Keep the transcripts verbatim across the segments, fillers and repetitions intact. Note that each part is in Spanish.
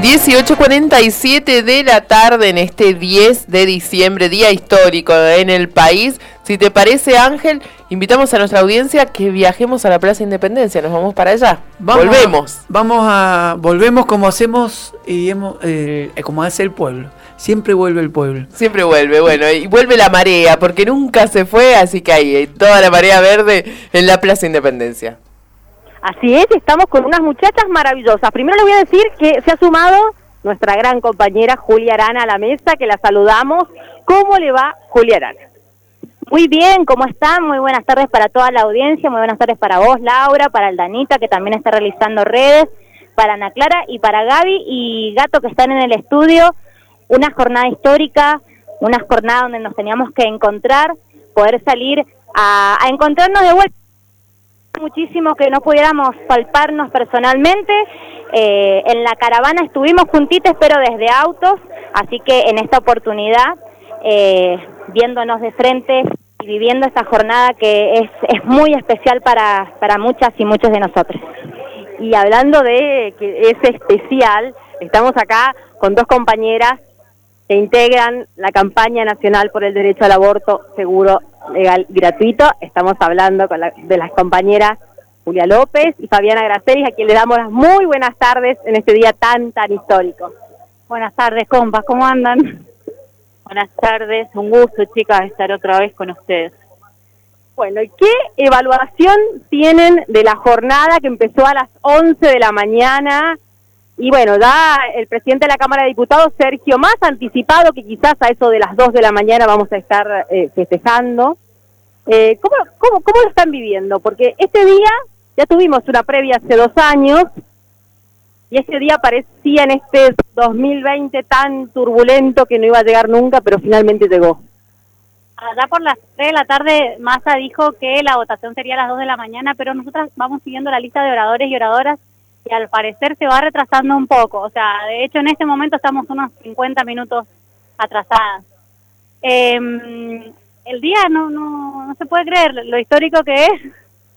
dieciocho cuarenta y siete de la tarde en este diez de diciembre, día histórico en el país. Si te parece, Ángel, invitamos a nuestra audiencia que viajemos a la Plaza Independencia. Nos vamos para allá. Vamos, volvemos. Vamos a volvemos como hacemos y hemos, eh, como hace el pueblo. Siempre vuelve el pueblo. Siempre vuelve, bueno, y vuelve la marea, porque nunca se fue, así que hay toda la marea verde en la Plaza Independencia. Así es, estamos con unas muchachas maravillosas. Primero les voy a decir que se ha sumado nuestra gran compañera Julia Arana a la mesa, que la saludamos. ¿Cómo le va, Julia Arana? Muy bien, ¿cómo están? Muy buenas tardes para toda la audiencia, muy buenas tardes para vos, Laura, para el Danita, que también está realizando redes, para Ana Clara y para Gaby y Gato, que están en el estudio. Una jornada histórica, una jornada donde nos teníamos que encontrar, poder salir a, a encontrarnos de vuelta. Muchísimo que no pudiéramos palparnos personalmente. Eh, en la caravana estuvimos juntitos, pero desde autos, así que en esta oportunidad, eh, viéndonos de frente y viviendo esta jornada que es, es muy especial para, para muchas y muchos de nosotros. Y hablando de que es especial, estamos acá con dos compañeras que integran la campaña nacional por el derecho al aborto seguro, legal y gratuito. Estamos hablando con la, de las compañeras Julia López y Fabiana Gracelis, a quien le damos las muy buenas tardes en este día tan, tan histórico. Buenas tardes, compas, ¿cómo andan? Buenas tardes, un gusto, chicas, estar otra vez con ustedes. Bueno, ¿y qué evaluación tienen de la jornada que empezó a las once de la mañana? Y bueno, da el presidente de la Cámara de Diputados, Sergio, más anticipado que quizás a eso de las dos de la mañana vamos a estar eh, festejando. Eh, ¿cómo, cómo, ¿Cómo lo están viviendo? Porque este día, ya tuvimos una previa hace dos años, y ese día parecía en este dos mil veinte tan turbulento que no iba a llegar nunca, pero finalmente llegó. Allá por las tres de la tarde, Massa dijo que la votación sería a las dos de la mañana, pero nosotras vamos siguiendo la lista de oradores y oradoras, y al parecer se va retrasando un poco. O sea, de hecho en este momento estamos unos cincuenta minutos atrasadas. Eh, el día no, no, no se puede creer lo histórico que es,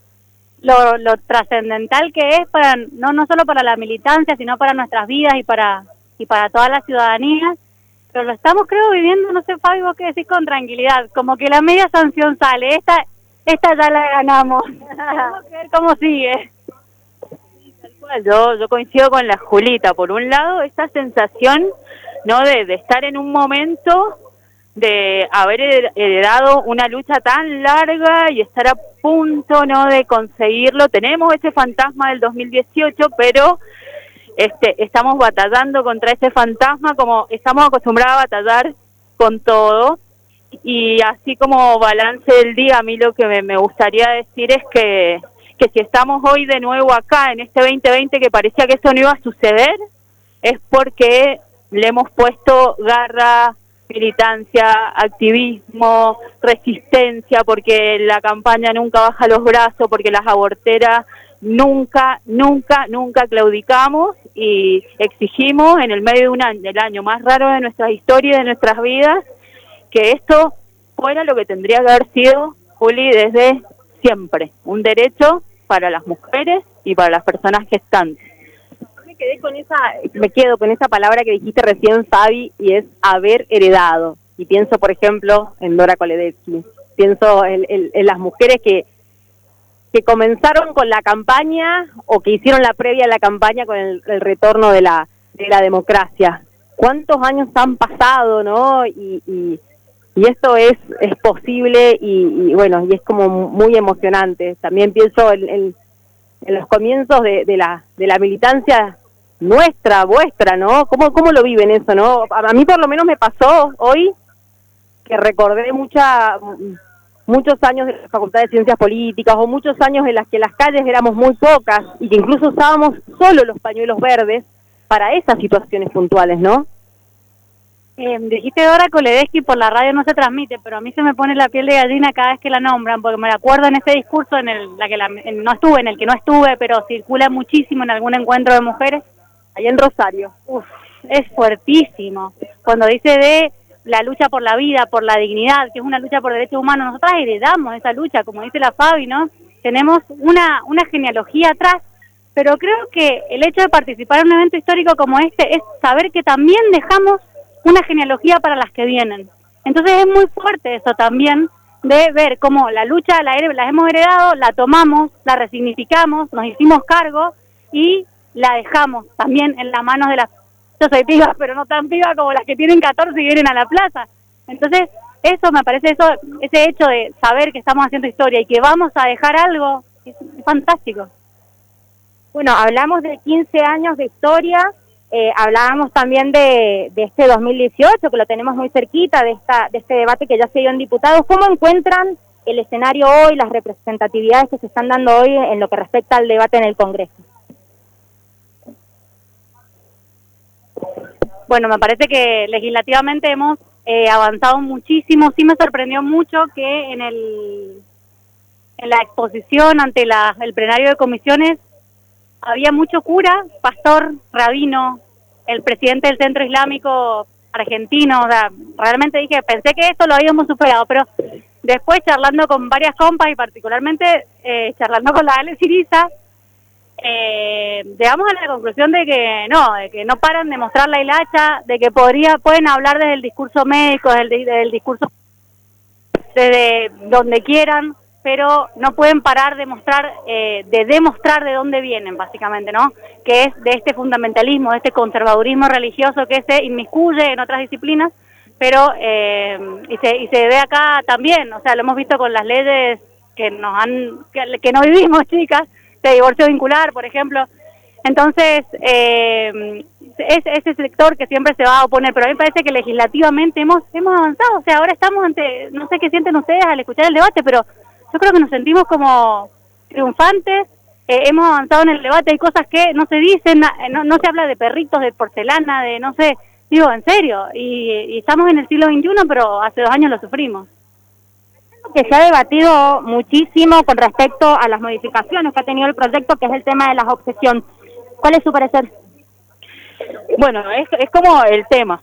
lo, lo trascendental que es, para no, no solo para la militancia, sino para nuestras vidas y para, y para toda la ciudadanía. Pero lo estamos, creo, viviendo, no sé, Fabi, vos qué decís, con tranquilidad, como que la media sanción sale, esta esta ya la ganamos. Vamos a ver cómo sigue. Yo, yo coincido con la Julita. Por un lado, esta sensación, ¿no?, de, de estar en un momento, de haber heredado una lucha tan larga y estar a punto, ¿no?, de conseguirlo. Tenemos ese fantasma del dos mil dieciocho, pero este, estamos batallando contra ese fantasma como estamos acostumbrados a batallar con todo. Y así como balance del día, a mí lo que me, me gustaría decir es que que si estamos hoy de nuevo acá en este veinte veinte que parecía que eso no iba a suceder, es porque le hemos puesto garra, militancia, activismo, resistencia, porque la campaña nunca baja los brazos, porque las aborteras nunca, nunca, nunca claudicamos y exigimos en el medio de un año, del año más raro de nuestra historia y de nuestras vidas, que esto fuera lo que tendría que haber sido, Juli, desde siempre, un derecho para las mujeres y para las personas gestantes. Me quedé con esa, me quedo con esa palabra que dijiste recién, Fabi, y es haber heredado. Y pienso, por ejemplo, en Dora Koledetsky, pienso en, en, en las mujeres que que comenzaron con la campaña o que hicieron la previa a la campaña con el, el retorno de la de la democracia. ¿Cuántos años han pasado, no? Y, y Y esto es es posible y, y bueno, y es como muy emocionante. También pienso en, en, en los comienzos de, de la de la militancia nuestra, vuestra, ¿no? ¿Cómo, cómo lo viven eso, no? A, a mí por lo menos me pasó hoy que recordé mucha muchos años de la Facultad de Ciencias Políticas o muchos años en las que las calles éramos muy pocas y que incluso usábamos solo los pañuelos verdes para esas situaciones puntuales, ¿no? Eh, dijiste Dora Koledetsky, por la radio no se transmite, pero a mí se me pone la piel de gallina cada vez que la nombran, porque me acuerdo en ese discurso en el la que la, en, no estuve, en el que no estuve, pero circula muchísimo en algún encuentro de mujeres, allá en Rosario. Uf, es fuertísimo. Cuando dice de la lucha por la vida, por la dignidad, que es una lucha por derechos humanos, nosotras heredamos esa lucha, como dice la Fabi, ¿no? Tenemos una, una genealogía atrás, pero creo que el hecho de participar en un evento histórico como este es saber que también dejamos una genealogía para las que vienen. Entonces es muy fuerte eso también, de ver cómo la lucha la, la hemos heredado, la tomamos, la resignificamos, nos hicimos cargo y la dejamos también en las manos de las... Yo soy piba, pero no tan piba como las que tienen catorce y vienen a la plaza. Entonces, eso me parece, eso ese hecho de saber que estamos haciendo historia y que vamos a dejar algo, es, es fantástico. Bueno, hablamos de quince años de historia, eh, hablábamos también de, de este dos mil dieciocho, que lo tenemos muy cerquita, de esta de este debate que ya se dio en diputados. ¿Cómo encuentran el escenario hoy, las representatividades que se están dando hoy en lo que respecta al debate en el Congreso? Bueno, me parece que legislativamente hemos eh, avanzado muchísimo. Sí me sorprendió mucho que en el en la exposición ante la, el plenario de comisiones había mucho cura, pastor, rabino, el presidente del Centro Islámico argentino. O sea, realmente dije, pensé que esto lo habíamos superado, pero después charlando con varias compas y particularmente eh, charlando con la Ale Siriza, Eh, llegamos a la conclusión de que no, de que no paran de mostrar la hilacha, de que podría pueden hablar desde el discurso médico, desde el, desde el discurso desde donde quieran, pero no pueden parar de mostrar, eh, de demostrar de dónde vienen, básicamente, ¿no? Que es de este fundamentalismo, de este conservadurismo religioso que se inmiscuye en otras disciplinas, pero eh, y se y se ve acá también, o sea, lo hemos visto con las leyes que nos han que, que no vivimos, chicas, de divorcio vincular, por ejemplo. Entonces, eh, es ese sector que siempre se va a oponer, pero a mí me parece que legislativamente hemos hemos avanzado. O sea, ahora estamos ante, no sé qué sienten ustedes al escuchar el debate, pero yo creo que nos sentimos como triunfantes. Eh, hemos avanzado en el debate, hay cosas que no se dicen, no, no se habla de perritos, de porcelana, de no sé, digo, en serio, y, y estamos en el siglo veintiuno, pero hace dos años lo sufrimos. Que se ha debatido muchísimo con respecto a las modificaciones que ha tenido el proyecto, que es el tema de las objeciones. ¿Cuál es su parecer? Bueno, es, es como el tema.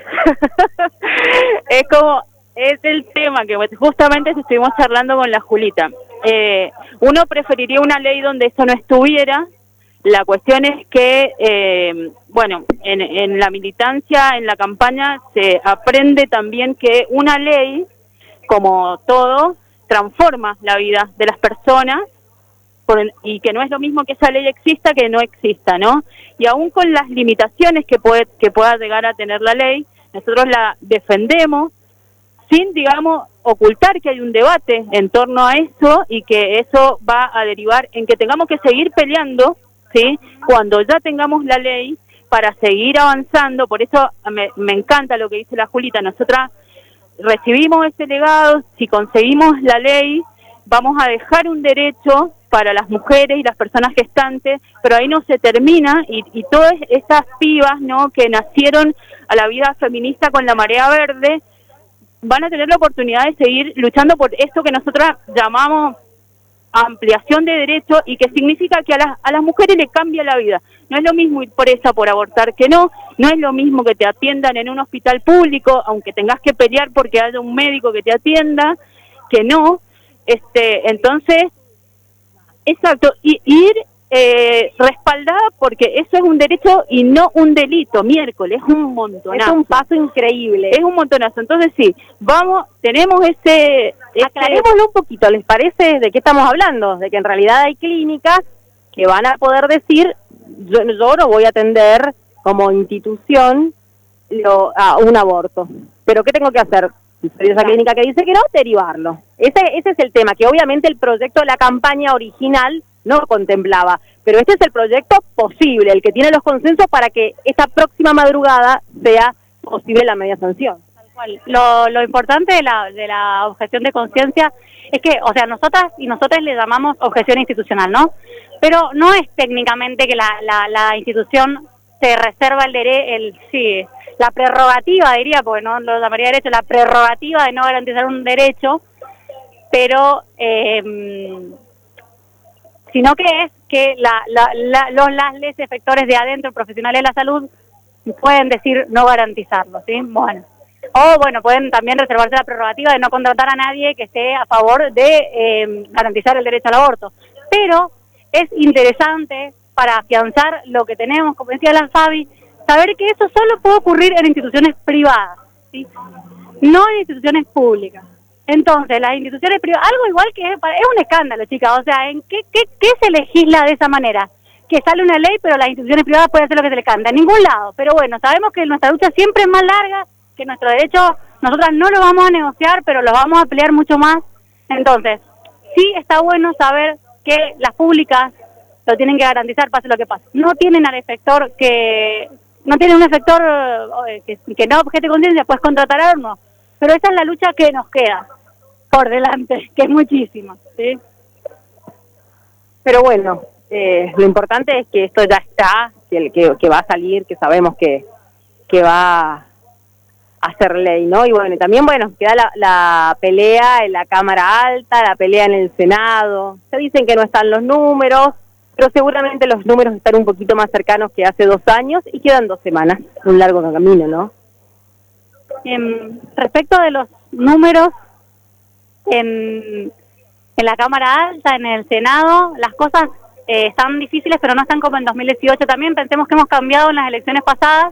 es como, es el tema que justamente estuvimos charlando con la Julita. Eh, uno preferiría una ley donde eso no estuviera. La cuestión es que, eh, bueno, en, en la militancia, en la campaña, se aprende también que una ley, como todo, transforma la vida de las personas, por, y que no es lo mismo que esa ley exista que no exista, ¿no? Y aún con las limitaciones que puede que pueda llegar a tener la ley, nosotros la defendemos sin, digamos, ocultar que hay un debate en torno a eso y que eso va a derivar en que tengamos que seguir peleando, ¿sí? Cuando ya tengamos la ley, para seguir avanzando. Por eso me, me encanta lo que dice la Julita. Nosotras recibimos ese legado, si conseguimos la ley, vamos a dejar un derecho para las mujeres y las personas gestantes, pero ahí no se termina, y, y todas estas pibas, ¿no?, que nacieron a la vida feminista con la marea verde, van a tener la oportunidad de seguir luchando por esto que nosotros llamamos ampliación de derechos, y que significa que a las, a las mujeres les cambia la vida. No es lo mismo ir presa por abortar que no, no es lo mismo que te atiendan en un hospital público, aunque tengas que pelear porque haya un médico que te atienda, que no. Este, entonces, exacto, y ir eh, respaldada, porque eso es un derecho y no un delito. Miércoles, es un montonazo. Es un paso increíble. Es un montonazo. Entonces sí, vamos, tenemos ese... Aclarémoslo ese... un poquito, ¿les parece de qué estamos hablando? De que en realidad hay clínicas que van a poder decir, yo, yo no voy a atender como institución lo, a un aborto. ¿Pero qué tengo que hacer? Si soy esa clínica que dice que no, derivarlo. Ese, ese es el tema, que obviamente el proyecto de la campaña original no contemplaba, pero este es el proyecto posible, el que tiene los consensos para que esta próxima madrugada sea posible la media sanción. Tal cual. Lo, lo importante de la, de la objeción de conciencia es que, o sea, nosotras y nosotros le llamamos objeción institucional, ¿no? Pero no es técnicamente que la, la, la institución se reserva el derecho, el, sí, la prerrogativa, diría, porque no lo llamaría derecho, la prerrogativa de no garantizar un derecho, pero eh, sino que es que la, la, la, los las les efectores de adentro, profesionales de la salud, pueden decir no garantizarlo, ¿sí? Bueno, o bueno, pueden también reservarse la prerrogativa de no contratar a nadie que esté a favor de eh, garantizar el derecho al aborto. Pero es interesante para afianzar lo que tenemos, como decía la Fabi, saber que eso solo puede ocurrir en instituciones privadas, ¿sí? No en instituciones públicas. Entonces, las instituciones privadas, algo igual que es, es un escándalo, chicas, o sea, ¿en qué, qué, qué se legisla de esa manera? Que sale una ley, pero las instituciones privadas pueden hacer lo que se les canta, en ningún lado. Pero bueno, sabemos que nuestra lucha siempre es más larga, que nuestro derecho, nosotras no lo vamos a negociar, pero lo vamos a pelear mucho más. Entonces, sí está bueno saber que las públicas lo tienen que garantizar, pase lo que pase. No tienen al efector que, no tienen un efector eh, que, que no objete conciencia, pues contratar a uno. Pero esa es la lucha que nos queda por delante, que es muchísima, ¿sí? Pero bueno, eh, lo importante es que esto ya está, que, que, que va a salir, que sabemos que, que va a ser ley, ¿no? Y bueno, también, bueno, queda la, la pelea en la Cámara Alta, la pelea en el Senado. Se dicen que no están los números, pero seguramente los números están un poquito más cercanos que hace dos años y quedan dos semanas, un largo camino, ¿no? En, respecto de los números, en, en la Cámara Alta, en el Senado, las cosas eh, están difíciles, pero no están como en dos mil dieciocho. También pensemos que hemos cambiado en las elecciones pasadas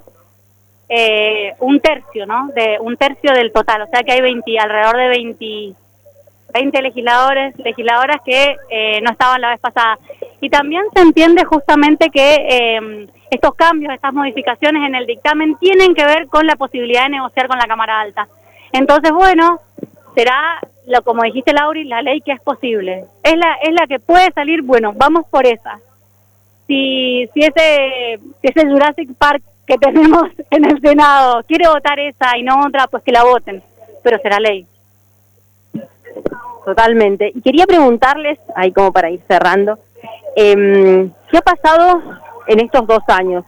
eh, un tercio, ¿no? De un tercio del total, o sea que hay veinte, alrededor de veinte, veinte legisladores, legisladoras que eh, no estaban la vez pasada. Y también se entiende justamente que eh, estos cambios, estas modificaciones en el dictamen tienen que ver con la posibilidad de negociar con la Cámara Alta. Entonces, bueno, será, lo como dijiste, Lauri, la ley que es posible. Es la es la que puede salir, bueno, vamos por esa. Si si ese, si ese Jurassic Park que tenemos en el Senado quiere votar esa y no otra, pues que la voten, pero será ley. Totalmente. Y quería preguntarles, ahí como para ir cerrando, eh, ¿qué ha pasado en estos dos años?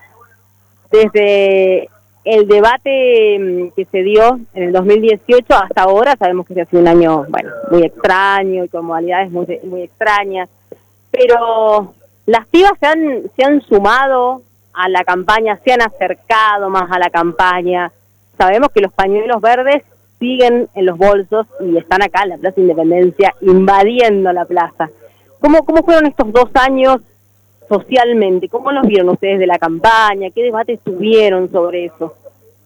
Desde el debate que se dio en el dos mil dieciocho hasta ahora, sabemos que ha sido un año, bueno, muy extraño y con modalidades muy, muy extrañas, pero las pibas se han, se han sumado a la campaña, se han acercado más a la campaña. Sabemos que los pañuelos verdes siguen en los bolsos y están acá en la Plaza Independencia, invadiendo la plaza. ¿Cómo, cómo fueron estos dos años socialmente? ¿Cómo los vieron ustedes de la campaña? ¿Qué debates tuvieron sobre eso?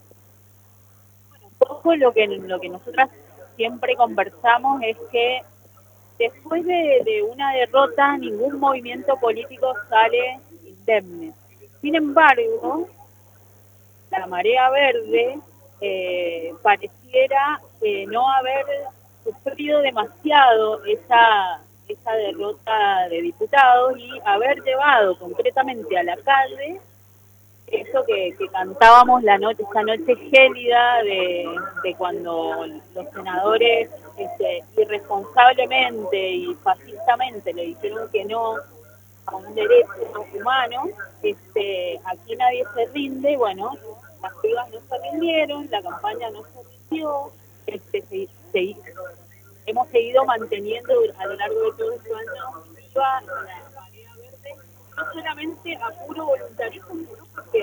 Bueno, un poco lo que, lo que nosotras siempre conversamos es que después de, de una derrota ningún movimiento político sale indemne. Sin embargo, la marea verde eh, pareciera eh, no haber sufrido demasiado esa, esa derrota de diputados y haber llevado concretamente a la calle eso que, que cantábamos la noche, esa noche gélida de, de cuando los senadores este, irresponsablemente y fascistamente le dijeron que no a un derecho humano. Este, aquí nadie se rinde. Bueno, las pibas no se rindieron, la campaña no se rindió, este, se, se, hemos seguido manteniendo a lo largo de todo este año viva la marea verde, no solamente a puro voluntarismo, sino porque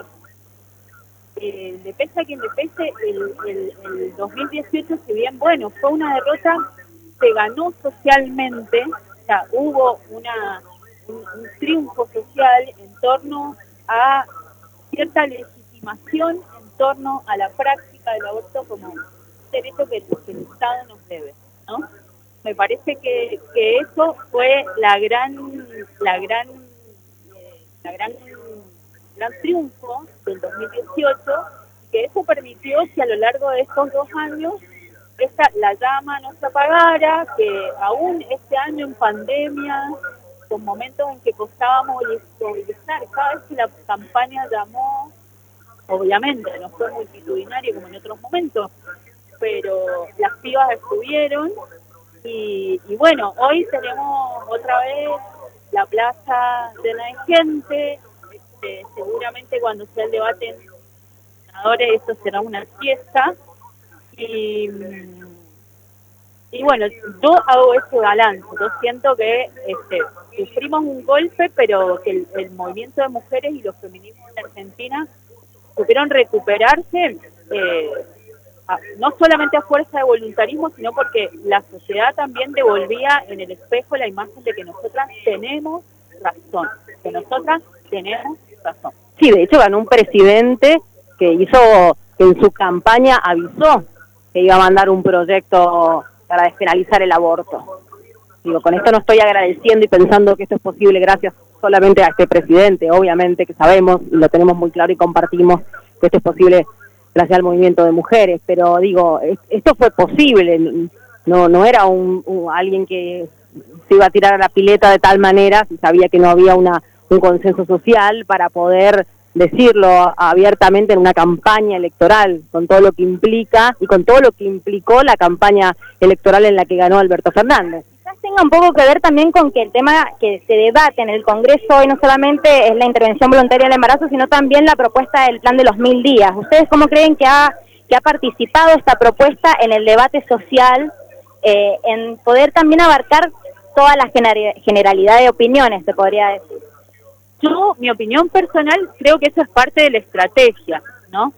eh, le pese a quien le pese, el, el, el dos mil dieciocho, si bien, bueno, fue una derrota, se ganó socialmente, o sea, hubo una un, un triunfo social en torno a cierta legitimación en torno a la práctica del aborto como un derecho que, que el Estado nos debe, ¿no? Me parece que, que eso fue la gran la gran eh, la gran gran triunfo del dos mil dieciocho, que eso permitió que a lo largo de estos dos años esta, la llama no se apagara, que aún este año en pandemia, con momentos en que costaba movilizar, cada vez que la campaña llamó, obviamente no fue multitudinario como en otros momentos, pero las pibas estuvieron y, y bueno, hoy tenemos otra vez la plaza llena de gente. Este, seguramente cuando sea el debate en senadores esto será una fiesta y y bueno, yo hago ese balance. Yo siento que este, sufrimos un golpe, pero que el, el movimiento de mujeres y los feminismos en Argentina supieron recuperarse, eh, a, no solamente a fuerza de voluntarismo, sino porque la sociedad también devolvía en el espejo la imagen de que nosotras tenemos razón, que nosotras tenemos razón. Sí, de hecho ganó un presidente que hizo, que en su campaña avisó que iba a mandar un proyecto para despenalizar el aborto. Digo, con esto no estoy agradeciendo y pensando que esto es posible gracias solamente a este presidente, obviamente que sabemos y lo tenemos muy claro y compartimos que esto es posible gracias al movimiento de mujeres, pero digo, es, esto fue posible, no no era un, un alguien que se iba a tirar a la pileta de tal manera, si sabía que no había una un consenso social para poder decirlo abiertamente en una campaña electoral, con todo lo que implica y con todo lo que implicó la campaña electoral en la que ganó Alberto Fernández. Quizás tenga un poco que ver también con que el tema que se debate en el Congreso hoy no solamente es la intervención voluntaria del embarazo, sino también la propuesta del plan de los mil días. ¿Ustedes cómo creen que ha, que ha participado esta propuesta en el debate social, eh, en poder también abarcar toda la generalidad de opiniones, se podría decir? Yo, mi opinión personal, creo que eso es parte de la estrategia, ¿no?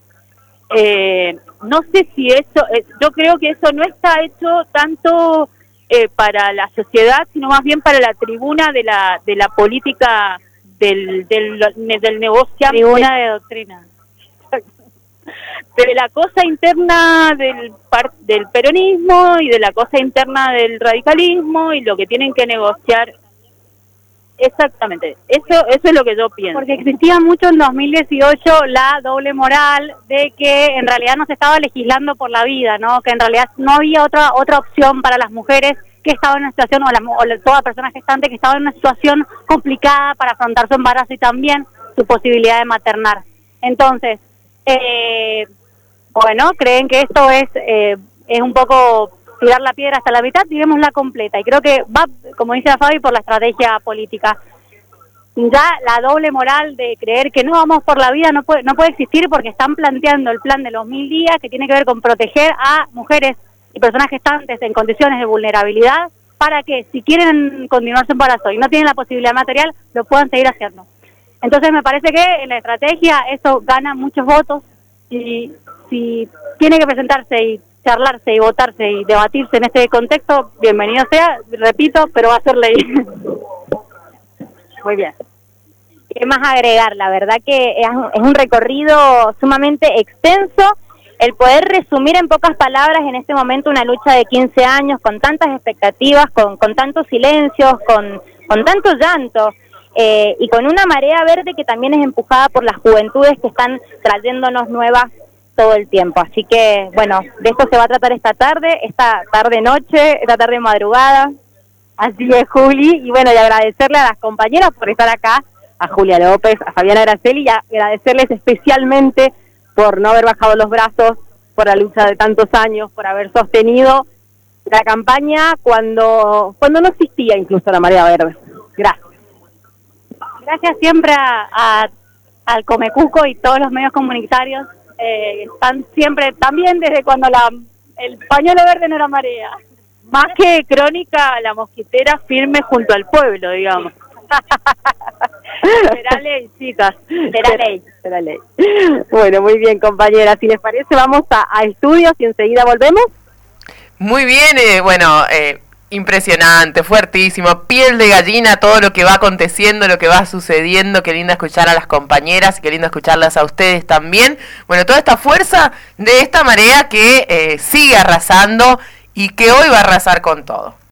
Eh, no sé si eso, eh, yo creo que eso no está hecho tanto eh, para la sociedad, sino más bien para la tribuna de la de la política del del, del negocio. Tribuna de doctrina. De la cosa interna del, par, del peronismo y de la cosa interna del radicalismo y lo que tienen que negociar. Exactamente, eso eso es lo que yo pienso. Porque existía mucho en dos mil dieciocho la doble moral de que en realidad no se estaba legislando por la vida, ¿no? Que en realidad no había otra otra opción para las mujeres que estaban en una situación, o, la, o la, toda persona gestante que estaba en una situación complicada para afrontar su embarazo y también su posibilidad de maternar. Entonces, eh, bueno, creen que esto es eh, es un poco tirar la piedra hasta la mitad, digámosla completa, y creo que va, como dice Fabi, por la estrategia política. Ya la doble moral de creer que no vamos por la vida no puede no puede existir, porque están planteando el plan de los mil días, que tiene que ver con proteger a mujeres y personas gestantes en condiciones de vulnerabilidad, para que si quieren continuar su embarazo y no tienen la posibilidad material, lo puedan seguir haciendo. Entonces me parece que en la estrategia eso gana muchos votos, y si tiene que presentarse y charlarse y votarse y debatirse en este contexto, bienvenido sea, repito, pero va a ser ley. Muy bien. ¿Qué más agregar? La verdad que es un, es un recorrido sumamente extenso. El poder resumir en pocas palabras en este momento una lucha de quince años con tantas expectativas, con, con tantos silencios, con, con tanto llanto, eh, y con una marea verde que también es empujada por las juventudes que están trayéndonos nuevas todo el tiempo. Así que, bueno, de esto se va a tratar esta tarde, esta tarde-noche, esta tarde-madrugada. Así es, Juli. Y bueno, y agradecerle a las compañeras por estar acá, a Julia López, a Fabiana Araceli, y agradecerles especialmente por no haber bajado los brazos, por la lucha de tantos años, por haber sostenido la campaña cuando, cuando no existía incluso la marea verde. Gracias. Gracias siempre a, a, al Comecuco y todos los medios comunitarios. Eh, están siempre, también desde cuando la el pañuelo verde no era marea. Más que crónica, la mosquitera firme junto al pueblo, digamos. Será ley, chicas. Será ley, será ley. Bueno, muy bien, compañeras. Si les parece, vamos a, a estudios y enseguida volvemos. Muy bien, eh, bueno, eh, impresionante, fuertísimo, piel de gallina todo lo que va aconteciendo, lo que va sucediendo. Qué lindo escuchar a las compañeras y qué lindo escucharlas a ustedes también. Bueno, toda esta fuerza de esta marea que eh, sigue arrasando y que hoy va a arrasar con todo.